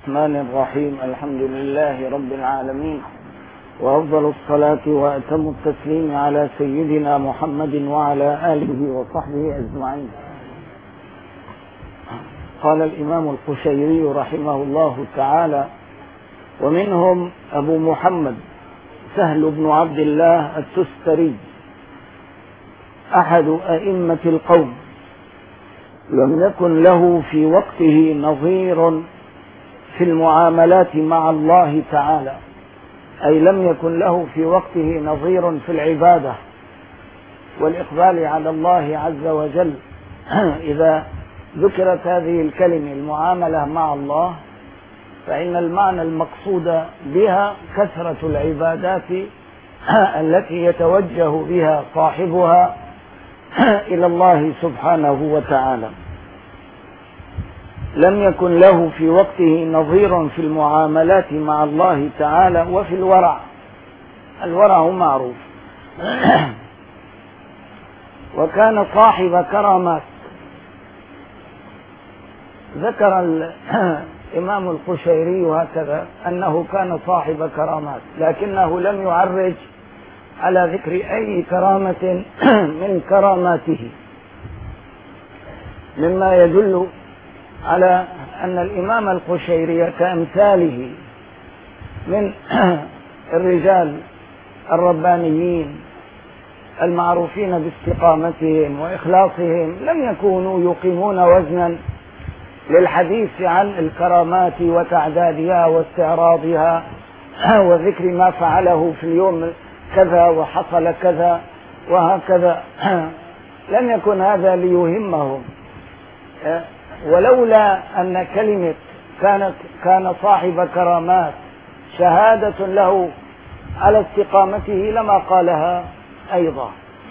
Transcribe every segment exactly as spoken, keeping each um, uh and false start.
الرحمن الرحيم. الحمد لله رب العالمين، وأفضل الصلاة وأتم التسليم على سيدنا محمد وعلى آله وصحبه أجمعين. قال الإمام القشيري رحمه الله تعالى: ومنهم أبو محمد سهل بن عبد الله التستري أحد أئمة القوم، لم يكن له في وقته نظير في المعاملات مع الله تعالى، أي لم يكن له في وقته نظير في العبادة والإقبال على الله عز وجل. إذا ذكرت هذه الكلمة المعاملة مع الله، فإن المعنى المقصود بها كثرة العبادات التي يتوجه بها صاحبها إلى الله سبحانه وتعالى. لم يكن له في وقته نظير في المعاملات مع الله تعالى وفي الورع. الورع معروف. وكان صاحب كرامات. ذكر الإمام القشيري هكذا أنه كان صاحب كرامات، لكنه لم يعرج على ذكر أي كرامة من كراماته، مما يدل على أن الإمام القشيري كأمثاله من الرجال الربانيين المعروفين باستقامتهم وإخلاصهم لم يكونوا يقيمون وزنا للحديث عن الكرامات وتعدادها واستعراضها وذكر ما فعله في اليوم كذا وحصل كذا وهكذا. لم يكن هذا ليهمهم، ولولا أن كلمة كانت كان صاحب كرامات شهادة له على استقامته لما قالها أيضا.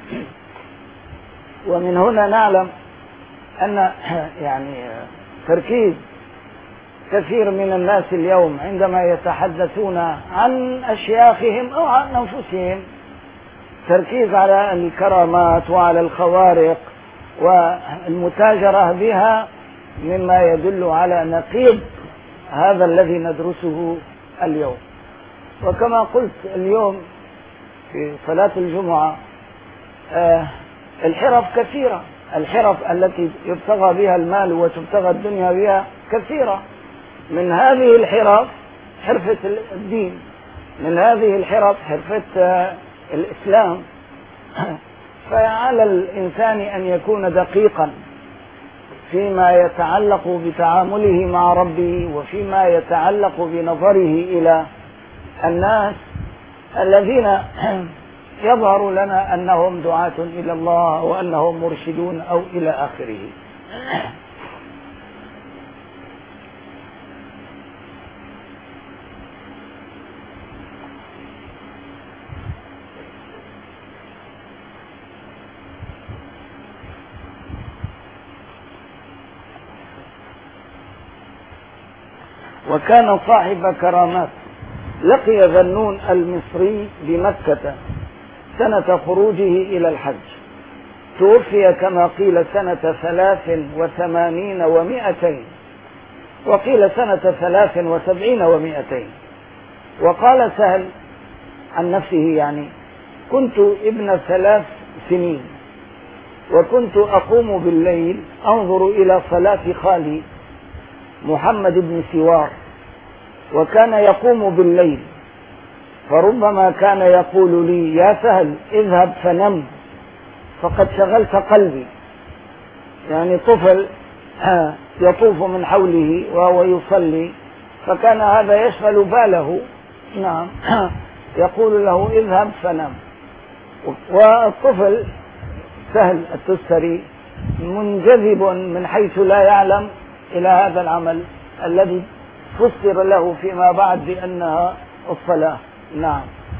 ومن هنا نعلم أن يعني تركيز كثير من الناس اليوم عندما يتحدثون عن أشياخهم أو عن أنفسهم تركيز على الكرامات وعلى الخوارق والمتاجرة بها، مما يدل على نقيض هذا الذي ندرسه اليوم. وكما قلت اليوم في صلاة الجمعة، آه الحرف كثيرة. الحرف التي يبتغى بها المال وتبتغى الدنيا بها كثيرة. من هذه الحرف حرفة الدين، من هذه الحرف حرفة آه الإسلام. فعلى الإنسان أن يكون دقيقا فيما يتعلق بتعامله مع ربه، وفيما يتعلق بنظره إلى الناس الذين يظهر لنا أنهم دعاة إلى الله وأنهم مرشدون أو إلى آخره. وكان صاحب كرامات. لقي ذنون المصري بمكة سنة خروجه إلى الحج، توفي كما قيل سنة ثلاث وثمانين ومائتين، وقيل سنة ثلاث وسبعين ومائتين. وقال سهل عن نفسه يعني: كنت ابن ثلاث سنين، وكنت أقوم بالليل أنظر إلى صلاة خالي محمد بن سوار، وكان يقوم بالليل، فربما كان يقول لي: يا سهل اذهب فنم فقد شغلت قلبي. يعني طفل يطوف من حوله وهو يصلي، فكان هذا يشغل باله. نعم. يقول له: اذهب فنم. والطفل سهل التستري منجذب من حيث لا يعلم إلى هذا العمل الذي فسر له فيما بعد بأنها الصلاة. نعم.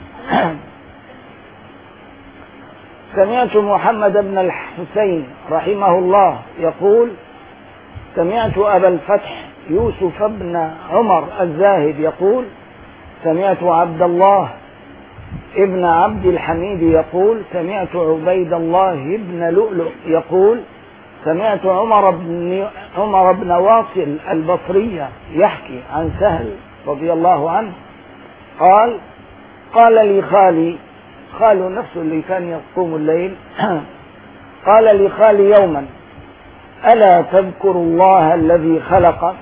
سمعت محمد بن الحسين رحمه الله يقول: سمعت أبا الفتح يوسف بن عمر الزاهد يقول: سمعت عبد الله ابن عبد الحميد يقول: سمعت عبيد الله بن لؤلؤ يقول: سمعت عمر بن عمر بن واصل البصري يحكي عن سهل رضي الله عنه قال قال لي خالي، خال نفسه اللي كان يقوم الليل، قال لي خالي يوما: ألا تذكر الله الذي خلقك؟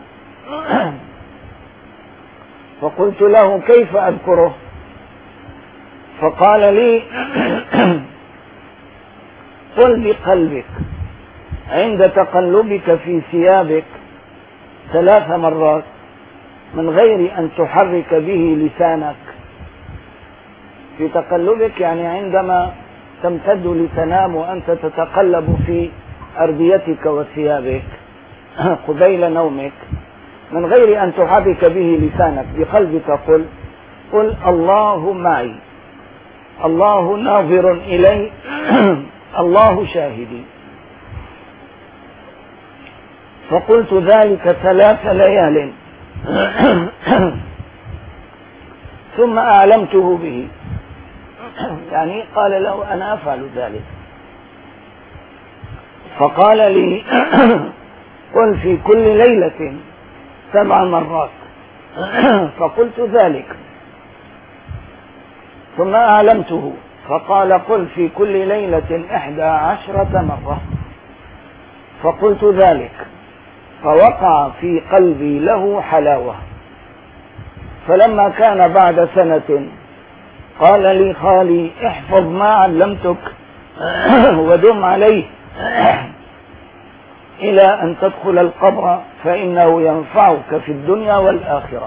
فقلت له: كيف أذكره؟ فقال لي: قل بقلبك عند تقلبك في ثيابك ثلاث مرات من غير أن تحرك به لسانك. في تقلبك يعني عندما تمتد لتنام وأنت تتقلب في أرديتك وثيابك قبيل نومك، من غير أن تحرك به لسانك، بقلبك قل قل الله معي، الله ناظر إلي، الله شاهدي. فقلت ذلك ثلاث ليال ثم أعلمته به، يعني قال له: أنا أفعل ذلك. فقال لي: قل في كل ليلة سبع مرات. فقلت ذلك، ثم أعلمته، فقال: قل في كل ليلة إحدى عشرة مرة. فقلت ذلك، فوقع في قلبي له حلاوة. فلما كان بعد سنة قال لي خالي: احفظ ما علمتك ودم عليه إلى أن تدخل القبر، فإنه ينفعك في الدنيا والآخرة.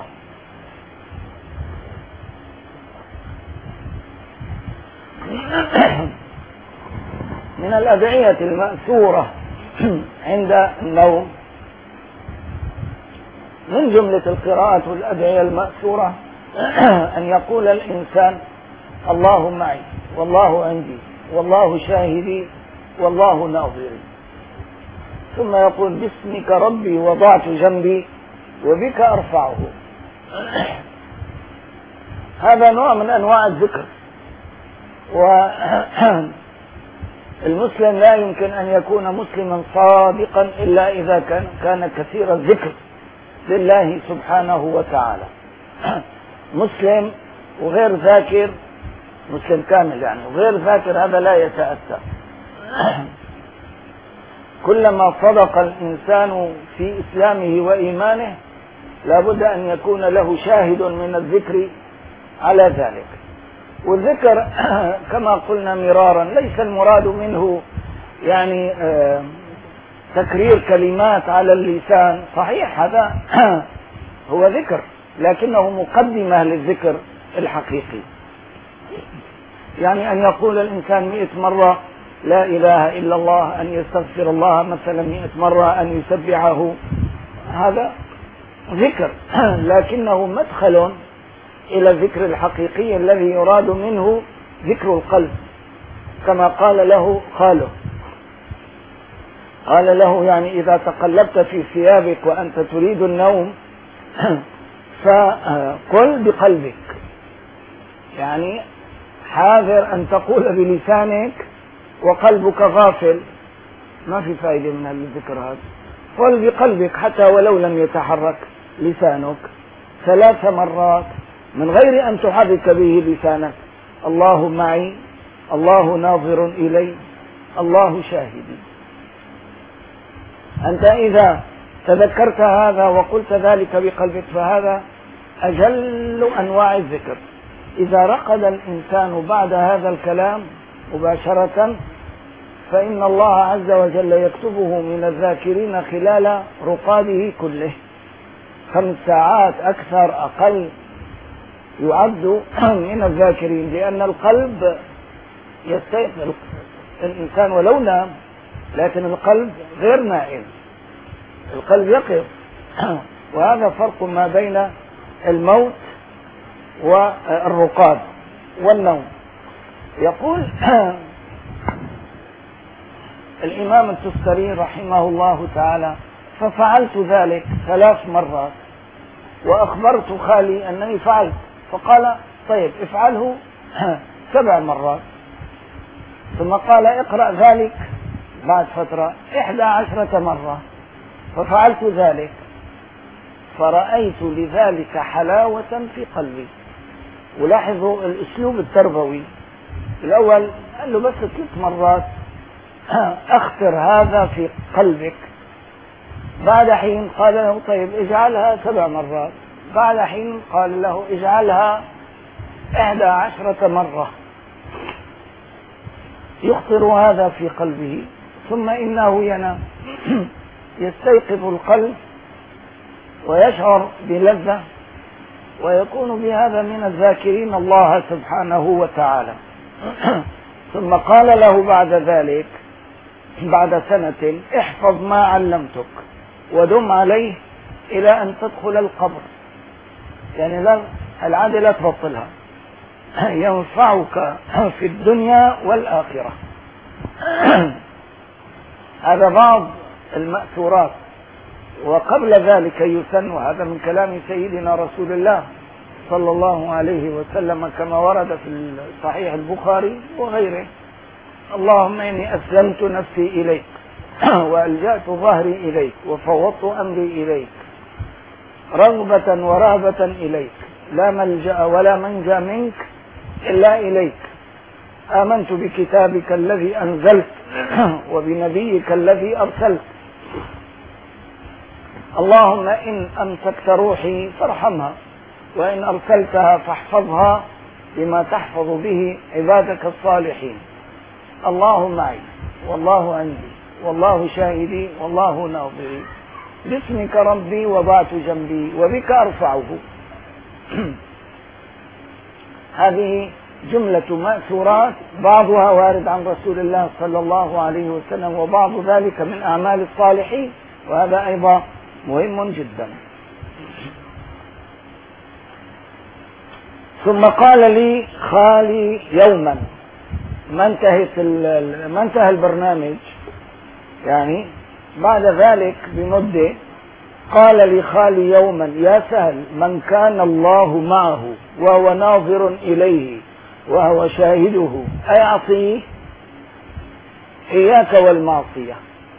من الأدعية المأثورة عند النوم، من جملة القراءات والأدعية المأثورة أن يقول الإنسان: الله معي، والله عندي، والله شاهدي، والله ناظري. ثم يقول: باسمك ربي وضعت جنبي وبك أرفعه. هذا نوع من أنواع الذكر، والمسلم لا يمكن أن يكون مسلما صادقا إلا إذا كان, كان كثير الذكر لله سبحانه وتعالى. مسلم وغير ذاكر، مسلم كامل يعني وغير ذاكر، هذا لا يتأتى. كلما صدق الإنسان في إسلامه وإيمانه لابد أن يكون له شاهد من الذكر على ذلك. والذكر كما قلنا مرارا ليس المراد منه يعني آه تكرير كلمات على اللسان، صحيح هذا هو ذكر، لكنه مقدمة للذكر الحقيقي. يعني أن يقول الإنسان مئة مرة لا إله إلا الله، أن يستغفر الله مثلا مئة مرة، أن يسبحه، هذا ذكر، لكنه مدخل إلى الذكر الحقيقي الذي يراد منه ذكر القلب، كما قال له خاله، قال له: يعني إذا تقلبت في ثيابك وأنت تريد النوم فقل بقلبك، يعني حاذر أن تقول بلسانك وقلبك غافل، ما في فائدة من الذكر هذا. قل بقلبك حتى ولو لم يتحرك لسانك ثلاث مرات من غير أن تحرك به لسانك: الله معي، الله ناظر إلي، الله شاهدي. أنت إذا تذكرت هذا وقلت ذلك بقلبك فهذا أجل أنواع الذكر. إذا رقد الإنسان بعد هذا الكلام مباشرة فإن الله عز وجل يكتبه من الذاكرين خلال رقاده كله، خمس ساعات أكثر أقل يعد من الذاكرين، لأن القلب يستيقظ الإنسان ولو نام، لكن القلب غير نائم، القلب يقظ. وهذا فرق ما بين الموت والرقاد والنوم. يقول الإمام التستري رحمه الله تعالى: ففعلت ذلك ثلاث مرات وأخبرت خالي أنني فعلت، فقال: طيب افعله سبع مرات. ثم قال: اقرأ ذلك بعد فترة إحدى عشرة مرة، ففعلت ذلك فرأيت لذلك حلاوة في قلبي. ولاحظوا الأسلوب التربوي، الأول قال له بس ثلاث مرات أخطر هذا في قلبك، بعد حين قال له طيب اجعلها سبع مرات، بعد حين قال له اجعلها إحدى عشرة مرة، يخطر هذا في قلبه، ثم إنه ينام يستيقظ القلب ويشعر بلذة، ويكون بهذا من الذاكرين الله سبحانه وتعالى. ثم قال له بعد ذلك بعد سنة احفظ ما علمتك ودم عليه إلى أن تدخل القبر، يعني لا العادة لا تبطلها، ينفعك في الدنيا والآخرة. هذا بعض المأثورات. وقبل ذلك يسن، وهذا من كلام سيدنا رسول الله صلى الله عليه وسلم كما ورد في صحيح البخاري وغيره: اللهم إني أسلمت نفسي إليك وألجأت ظهري إليك وفوضت أمري إليك رغبة ورهبة إليك، لا ملجأ ولا منجا منك إلا إليك، آمنت بكتابك الذي أنزلت وبنبيك الذي أرسلت، اللهم إن أمسكت روحي فارحمها وإن أرسلتها فاحفظها بما تحفظ به عبادك الصالحين، الله معي والله عندي والله شاهدي والله ناظري، باسمك ربي وضعت جنبي وبك أرفعه. هذه جملة مأثورات، بعضها وارد عن رسول الله صلى الله عليه وسلم وبعض ذلك من أعمال الصالحين، وهذا أيضا مهم جدا. ثم قال لي خالي يوما، ما انتهت ما انتهى البرنامج، يعني بعد ذلك بمدة قال لي خالي يوما: يا سهل، من كان الله معه وهو ناظر إليه وهو شاهده أيعصيه؟ إياك والمعصية.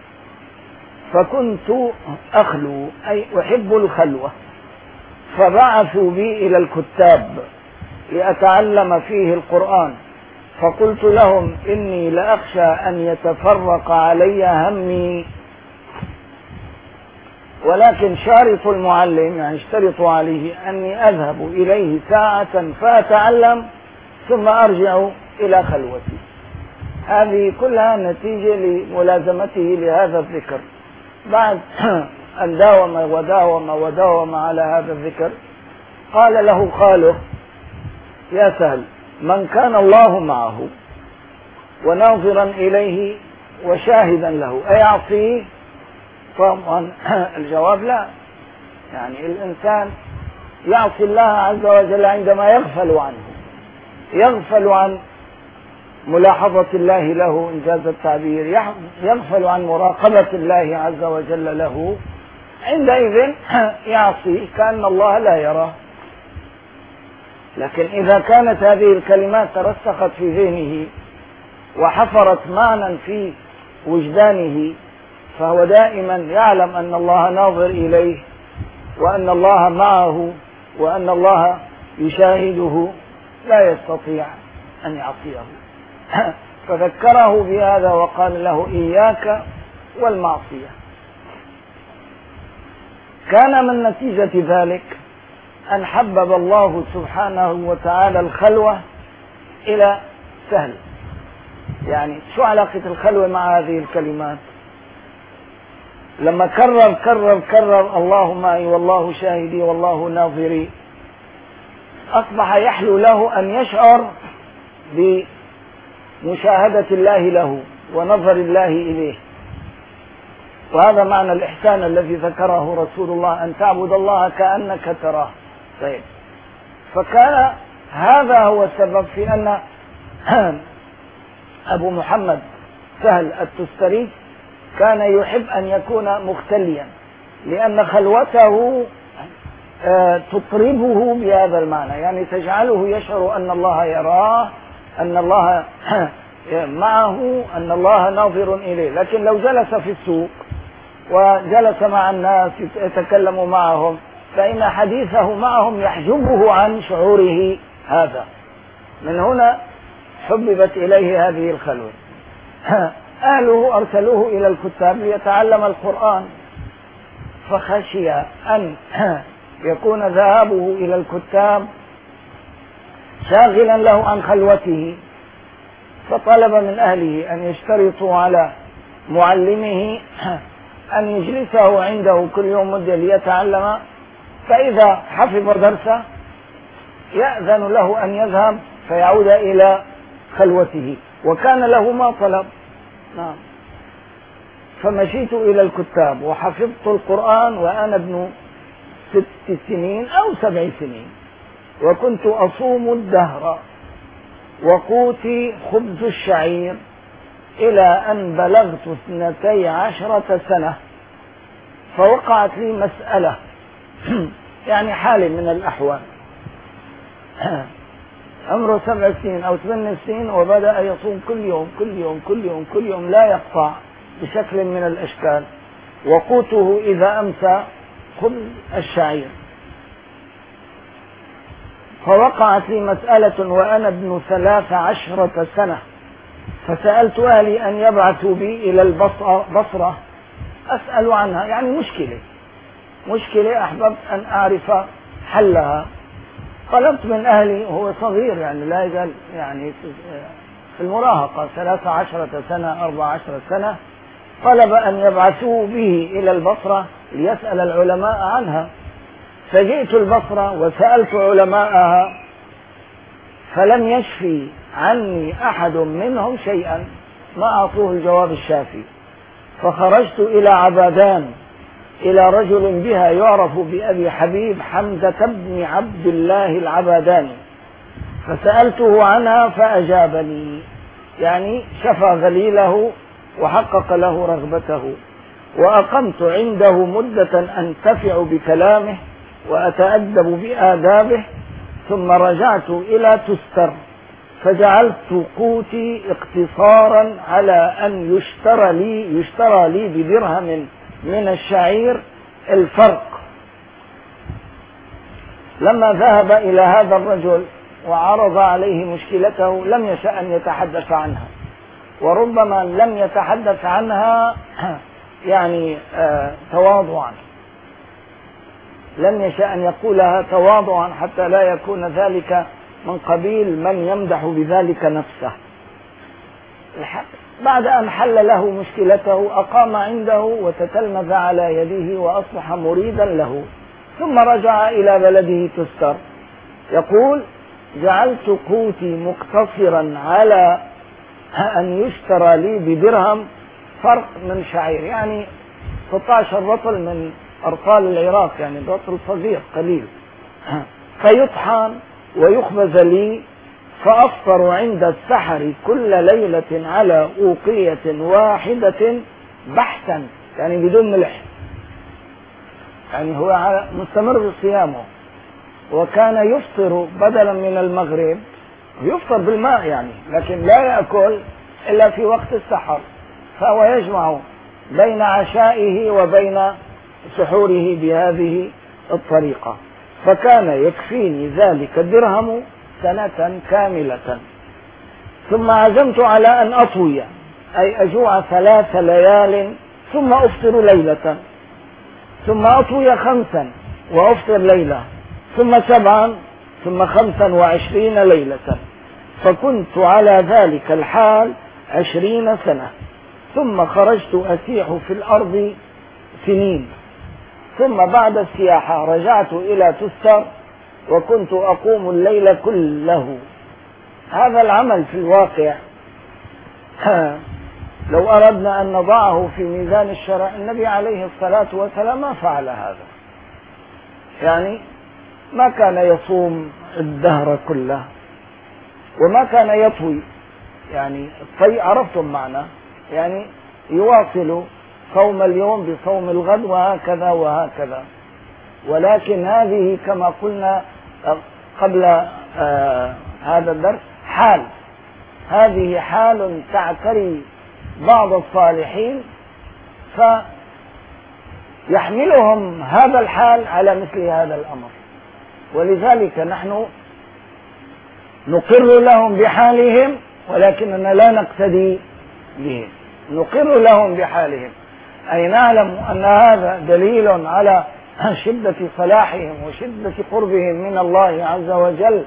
فكنت أخلو أي أحب الخلوة، فبعثوا بي إلى الكتاب لأتعلم فيه القرآن، فقلت لهم إني لأخشى أن يتفرق علي همي، ولكن شارطوا المعلم، يعني اشترطوا عليه أني أذهب إليه ساعة فأتعلم ثم أرجع إلى خلوتي. هذه كلها نتيجة لملازمته لهذا الذكر. بعد أن داوم وداوم وداوم على هذا الذكر قال له خاله: يا سهل، من كان الله معه وناظرا إليه وشاهدا له أيعصيه؟ طبعا الجواب لا، يعني الإنسان يعصي الله عز وجل عندما يغفل عنه، يغفل عن ملاحظة الله له إنجاز التعبير، يغفل عن مراقبة الله عز وجل له، عندئذ يعصي كأن الله لا يراه. لكن إذا كانت هذه الكلمات ترسخت في ذهنه وحفرت معنى في وجدانه، فهو دائما يعلم أن الله ناظر إليه وأن الله معه وأن الله يشاهده، لا يستطيع أن يعصيه. فذكره بهذا وقال له: إياك والمعصية. كان من نتيجة ذلك أن حبب الله سبحانه وتعالى الخلوة إلى سهل. يعني شو علاقة الخلوة مع هذه الكلمات؟ لما كرر كرر كرر الله معي والله شاهدي والله ناظري، أصبح يحلو له أن يشعر بمشاهدة الله له ونظر الله إليه. وهذا معنى الإحسان الذي ذكره رسول الله: أن تعبد الله كأنك تراه. طيب، فكان هذا هو السبب في أن أبو محمد سهل التستري كان يحب أن يكون مختليا، لأن خلوته تطربه بهذا المعنى، يعني تجعله يشعر أن الله يراه، أن الله معه أن الله ناظر إليه، لكن لو جلس في السوق وجلس مع الناس يتكلم معهم فإن حديثه معهم يحجبه عن شعوره هذا. من هنا حببت إليه هذه الخلوة. أهله أرسلوه إلى الكتاب ليتعلم القرآن، فخشي أن يكون ذهابه إلى الكتاب شاغلا له عن خلوته، فطلب من أهله أن يشترطوا على معلمه أن يجلسه عنده كل يوم مدة ليتعلم، فإذا حفظ درسه يأذن له أن يذهب فيعود إلى خلوته، وكان له ما طلب. نعم. فمشيت إلى الكتاب وحفظت القرآن وأنا ابن ست سنين أو سبع سنين، وكنت أصوم الدهر وقوتي خبز الشعير إلى أن بلغت اثنتي عشرة سنة، فوقعت لي مسألة يعني حالة من الأحوال. عمره سبع سنين أو ثمان سنين وبدأ يصوم كل يوم كل يوم كل يوم كل يوم لا يقطع بشكل من الأشكال، وقوته إذا أمسى خبز الشعير. فوقعت لي مسألة وأنا ابن ثلاث عشرة سنة، فسألت أهلي أن يبعثوا بي إلى البصرة أسأل عنها، يعني مشكلة مشكلة أحببت أن أعرف حلها. طلبت من أهلي، هو صغير يعني لا يزال يعني في المراهقة ثلاث عشرة سنة أربع عشرة سنة، طلب أن يبعثوا به إلى البصرة ليسأل العلماء عنها. فجئت البصرة وسألت علماءها فلم يشفي عني أحد منهم شيئا، ما أعطوه الجواب الشافي. فخرجت إلى عبادان إلى رجل بها يعرف بأبي حبيب حمزة بن عبد الله العباداني، فسألته عنها فأجابني، يعني شفى غليله وحقق له رغبته. وأقمت عنده مدة أنتفع بكلامه وأتأدب بآدابه، ثم رجعت إلى تستر فجعلت قوتي اقتصارا على أن يشترى لي يشترى لي بدرهم من الشعير الفرق. لما ذهب إلى هذا الرجل وعرض عليه مشكلته لم يشأ أن يتحدث عنها، وربما لم يتحدث عنها يعني آه تواضعا، لم يشأ أن يقولها تواضعا حتى لا يكون ذلك من قبيل من يمدح بذلك نفسه. بعد أن حل له مشكلته أقام عنده وتتلمذ على يده وأصبح مريدا له، ثم رجع إلى بلده تستر. يقول: جعلت قوتي مقتصرا على أن يشترى لي بدرهم فرق من شعير، يعني ستة عشر رطل من أرطال العراق، يعني رطل صغير قليل، فيطحن ويخبز لي، فأفطر عند السحر كل ليلة على أوقية واحدة بحثا، يعني بدون ملح، يعني هو مستمر في صيامه. وكان يفطر بدلا من المغرب، يفطر بالماء يعني، لكن لا يأكل إلا في وقت السحر، فهو يجمع بين عشائه وبين سحوره بهذه الطريقة. فكان يكفيني ذلك الدرهم سنة كاملة. ثم عزمت على أن أطوي، أي أجوع ثلاث ليال ثم أفطر ليلة، ثم أطوي خمسا وأفطر ليلة، ثم سبعا، ثم خمسا وعشرين ليلة. فكنت على ذلك الحال عشرين سنة، ثم خرجت أسيح في الأرض سنين، ثم بعد السياحة رجعت إلى تستر وكنت أقوم الليل كله. هذا العمل في الواقع لو أردنا أن نضعه في ميزان الشرع، النبي عليه الصلاة والسلام ما فعل هذا، يعني ما كان يصوم الدهر كله، وما كان يطوي، يعني الطي عرفتم معنى، يعني يواصل صوم اليوم بصوم الغد وهكذا وهكذا. ولكن هذه كما قلنا قبل آه هذا الدرس حال، هذه حال تعتري بعض الصالحين فيحملهم هذا الحال على مثل هذا الأمر، ولذلك نحن نقر لهم بحالهم ولكننا لا نقتدي بهم. نقر لهم بحالهم أي نعلم أن هذا دليل على شدة صلاحهم وشدة قربهم من الله عز وجل،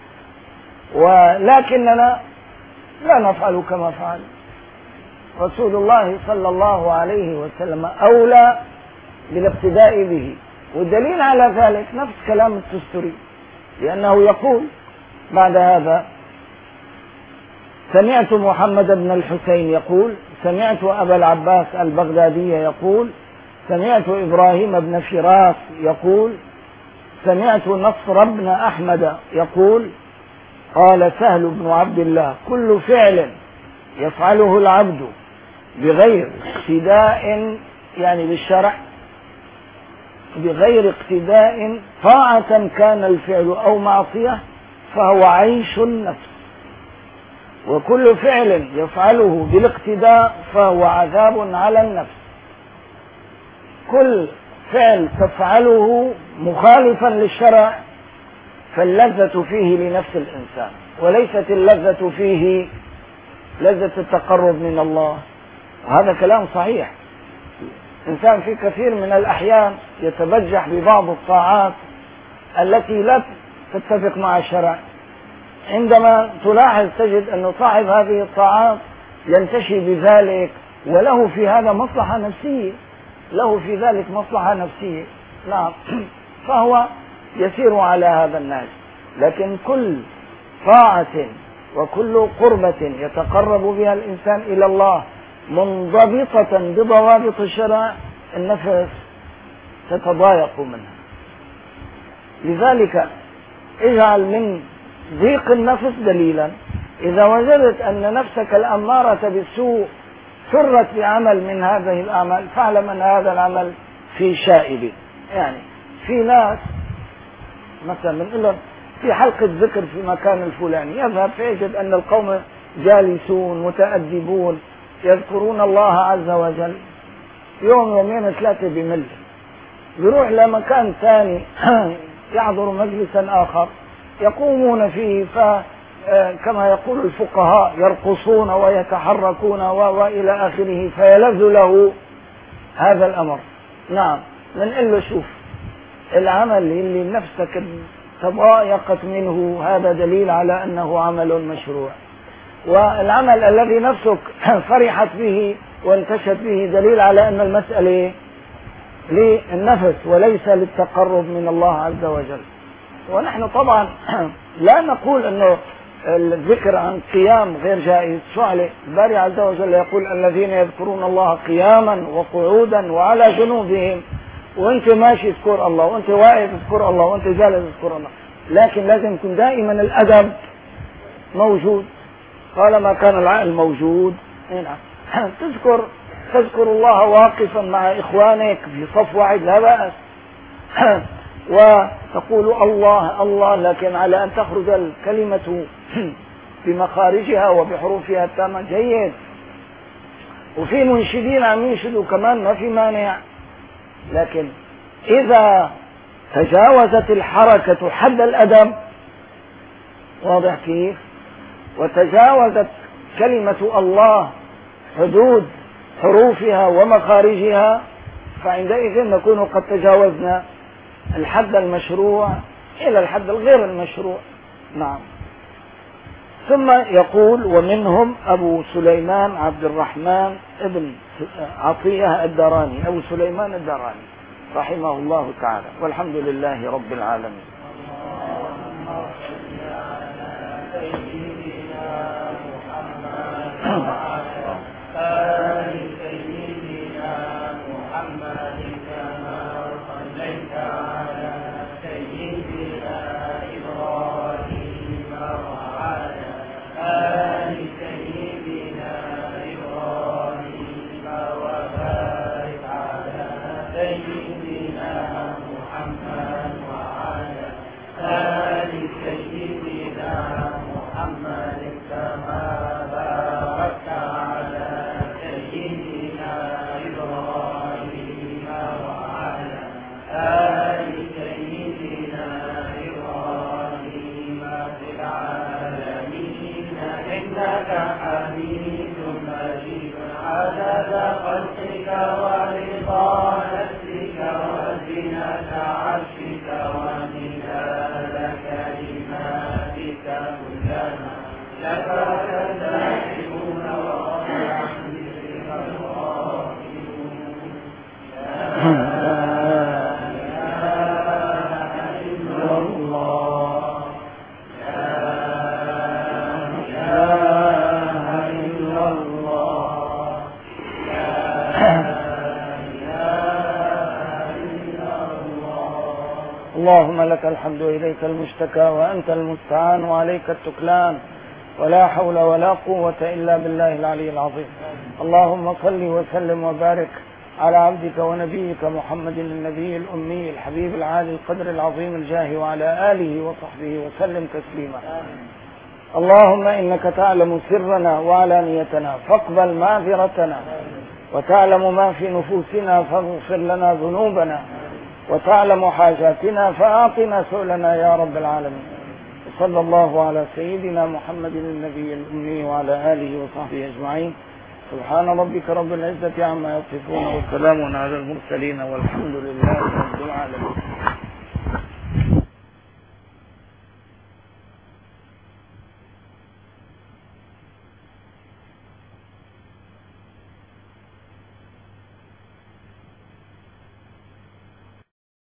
ولكننا لا نفعل كما فعل. رسول الله صلى الله عليه وسلم أولى بالاقتداء به، والدليل على ذلك نفس كلام التستري، لأنه يقول بعد هذا: سمعت محمد بن الحسين يقول، سمعت أبا العباس البغدادي يقول، سمعت إبراهيم بن فراس يقول، سمعت نصر بن أحمد يقول، قال سهل بن عبد الله: كل فعل يفعله العبد بغير اقتداء، يعني بالشرع، بغير اقتداء طاعة كان الفعل أو معصية فهو عيش النفس، وكل فعل يفعله بالاقتداء فهو عذاب على النفس. كل فعل تفعله مخالفا للشرع فاللذة فيه لنفس الإنسان، وليست اللذة فيه لذة التقرب من الله. وهذا كلام صحيح. الإنسان في كثير من الأحيان يتبجح ببعض الطاعات التي لا تتفق مع الشرع، عندما تلاحظ تجد أن صاحب هذه الطاعات ينتشي بذلك وله في هذا مصلحة نفسية، له في ذلك مصلحة نفسية، نعم، فهو يسير على هذا النهج. لكن كل طاعة وكل قربة يتقرب بها الإنسان إلى الله منضبطة بضوابط الشرع النفس تتضايق منها. لذلك اجعل من ضيق النفس دليلا. إذا وجدت أن نفسك الأمارة بالسوء سرت بعمل من هذه الأعمال فاعلم أن هذا العمل في شائب. يعني في ناس مثلا بنقول لهم في حلقة ذكر في مكان الفلاني، يذهب فيجد أن القوم جالسون متأدبون يذكرون الله عز وجل، يوم يومين ثلاثة بمل، يروح لمكان ثاني يحضر مجلسا آخر يقومون فيه فكما يقول الفقهاء يرقصون ويتحركون وإلى آخره، فيلذ له هذا الأمر. نعم، بنقول له شوف العمل اللي نفسك تضايقت منه هذا دليل على أنه عمل مشروع، والعمل الذي نفسك فرحت به وانتشت به دليل على أن المسألة للنفس وليس للتقرب من الله عز وجل. ونحن طبعا لا نقول أنه الذكر عن قيام غير جائز. شو عليه؟ الباري عز وجل يقول: الذين يذكرون الله قياما وقعودا وعلى جنوبهم، وانت ماشي اذكر الله، وانت واقف اذكر الله، وانت جالس اذكر الله، لكن لازم يكون دائما الأدب موجود. طالما كان العقل موجود تذكر تذكر الله واقفا مع إخوانك في صف واحد لا بأس وتقول الله الله، لكن على أن تخرج الكلمة بمخارجها وبحروفها التامة جيد. وفي منشدين عم ينشدوا كمان ما في مانع، لكن إذا تجاوزت الحركة حد الأدب، واضح كيف، وتجاوزت كلمة الله حدود حروفها ومخارجها، فعندئذ نكون قد تجاوزنا الحد المشروع إلى الحد الغير المشروع. نعم. ثم يقول: ومنهم أبو سليمان عبد الرحمن ابن عطية الداراني، أبو سليمان الداراني رحمه الله تعالى، والحمد لله رب العالمين. سيدنا محمد وعلى آل سيدنا اللهم لك الحمد وإليك المشتكى وأنت المستعان وعليك التكلان ولا حول ولا قوة إلا بالله العلي العظيم. اللهم صل وسلم وبارك على عبدك ونبيك محمد النبي الأمي الحبيب العالي القدر العظيم الجاه وعلى آله وصحبه وسلم تسليما. اللهم إنك تعلم سرنا وعلانيتنا فاقبل معذرتنا، وتعلم ما في نفوسنا فاغفر لنا ذنوبنا، وتعلم حاجاتنا فأعطنا سؤلنا يا رب العالمين. صلى الله على سيدنا محمد النبي الأمي وعلى آله وصحبه أجمعين. سبحان ربك رب العزة عما يصفون وسلام على المرسلين والحمد لله رب العالمين.